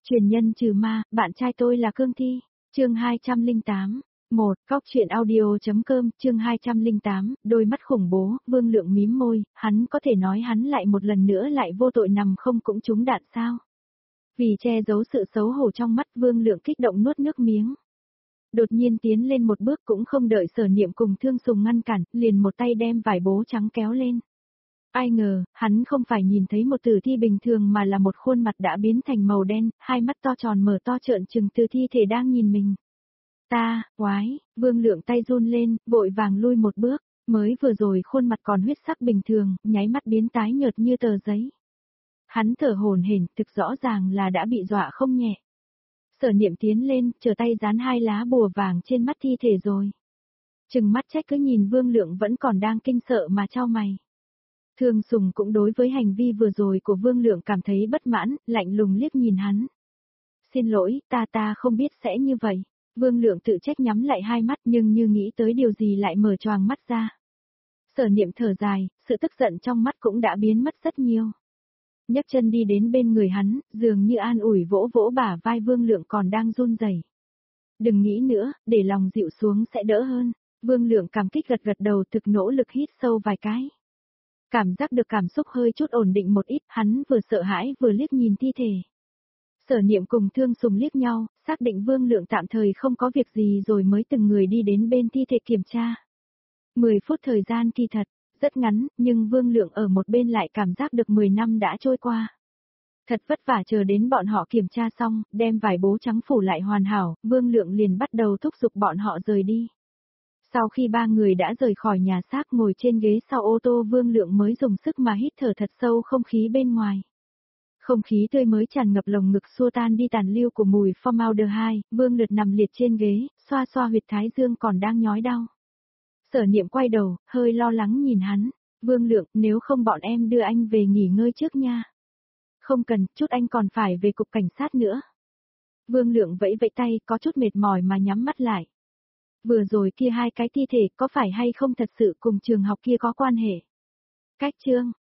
Truyền nhân trừ ma, bạn trai tôi là cương thi. Chương 208. Cóc truyện audio.com, chương 208, đôi mắt khủng bố, Vương Lượng mím môi, hắn có thể nói hắn lại một lần nữa lại vô tội nằm không cũng trúng đạn sao? Vì che giấu sự xấu hổ trong mắt, Vương Lượng kích động nuốt nước miếng. Đột nhiên tiến lên một bước cũng không đợi Sở Niệm cùng Thương Sùng ngăn cản, liền một tay đem vải bố trắng kéo lên. Ai ngờ, hắn không phải nhìn thấy một tử thi bình thường mà là một khuôn mặt đã biến thành màu đen, hai mắt to tròn mở to trợn trừng từ thi thể đang nhìn mình. Quái, Vương Lượng tay run lên, vội vàng lui một bước, mới vừa rồi khuôn mặt còn huyết sắc bình thường, nháy mắt biến tái nhợt như tờ giấy. Hắn thở hổn hển, thực rõ ràng là đã bị dọa không nhẹ. Sở Niệm tiến lên, trở tay dán hai lá bùa vàng trên mắt thi thể rồi. Trừng mắt trách cứ nhìn Vương Lượng vẫn còn đang kinh sợ mà chau mày. Thương Sùng cũng đối với hành vi vừa rồi của Vương Lượng cảm thấy bất mãn, lạnh lùng liếc nhìn hắn. Xin lỗi, ta không biết sẽ như vậy. Vương Lượng tự trách nhắm lại hai mắt nhưng như nghĩ tới điều gì lại mở choàng mắt ra. Sở Niệm thở dài, sự tức giận trong mắt cũng đã biến mất rất nhiều. Nhấc chân đi đến bên người hắn, dường như an ủi vỗ vỗ bả vai Vương Lượng còn đang run rẩy. Đừng nghĩ nữa, để lòng dịu xuống sẽ đỡ hơn. Vương Lượng cảm kích gật đầu thực nỗ lực hít sâu vài cái. Cảm giác được cảm xúc hơi chút ổn định một ít, hắn vừa sợ hãi vừa liếc nhìn thi thể. Sở Niệm cùng Thương Sùng liếc nhau, xác định Vương Lượng tạm thời không có việc gì rồi mới từng người đi đến bên thi thể kiểm tra. 10 phút thời gian kỳ thật, rất ngắn, nhưng Vương Lượng ở một bên lại cảm giác được 10 năm đã trôi qua. Thật vất vả chờ đến bọn họ kiểm tra xong, đem vải bố trắng phủ lại hoàn hảo, Vương Lượng liền bắt đầu thúc giục bọn họ rời đi. Sau khi ba người đã rời khỏi nhà xác ngồi trên ghế sau ô tô, Vương Lượng mới dùng sức mà hít thở thật sâu không khí bên ngoài. Không khí tươi mới tràn ngập lồng ngực xua tan đi tàn lưu của mùi formaldehyde, Vương Lượt nằm liệt trên ghế, xoa xoa huyệt thái dương còn đang nhói đau. Sở Niệm quay đầu, hơi lo lắng nhìn hắn. Vương Lượng, nếu không bọn em đưa anh về nghỉ ngơi trước nha. Không cần, chút anh còn phải về cục cảnh sát nữa. Vương Lượng vẫy vẫy tay, có chút mệt mỏi mà nhắm mắt lại. Vừa rồi kia hai cái thi thể có phải hay không thật sự cùng trường học kia có quan hệ? Cách chương,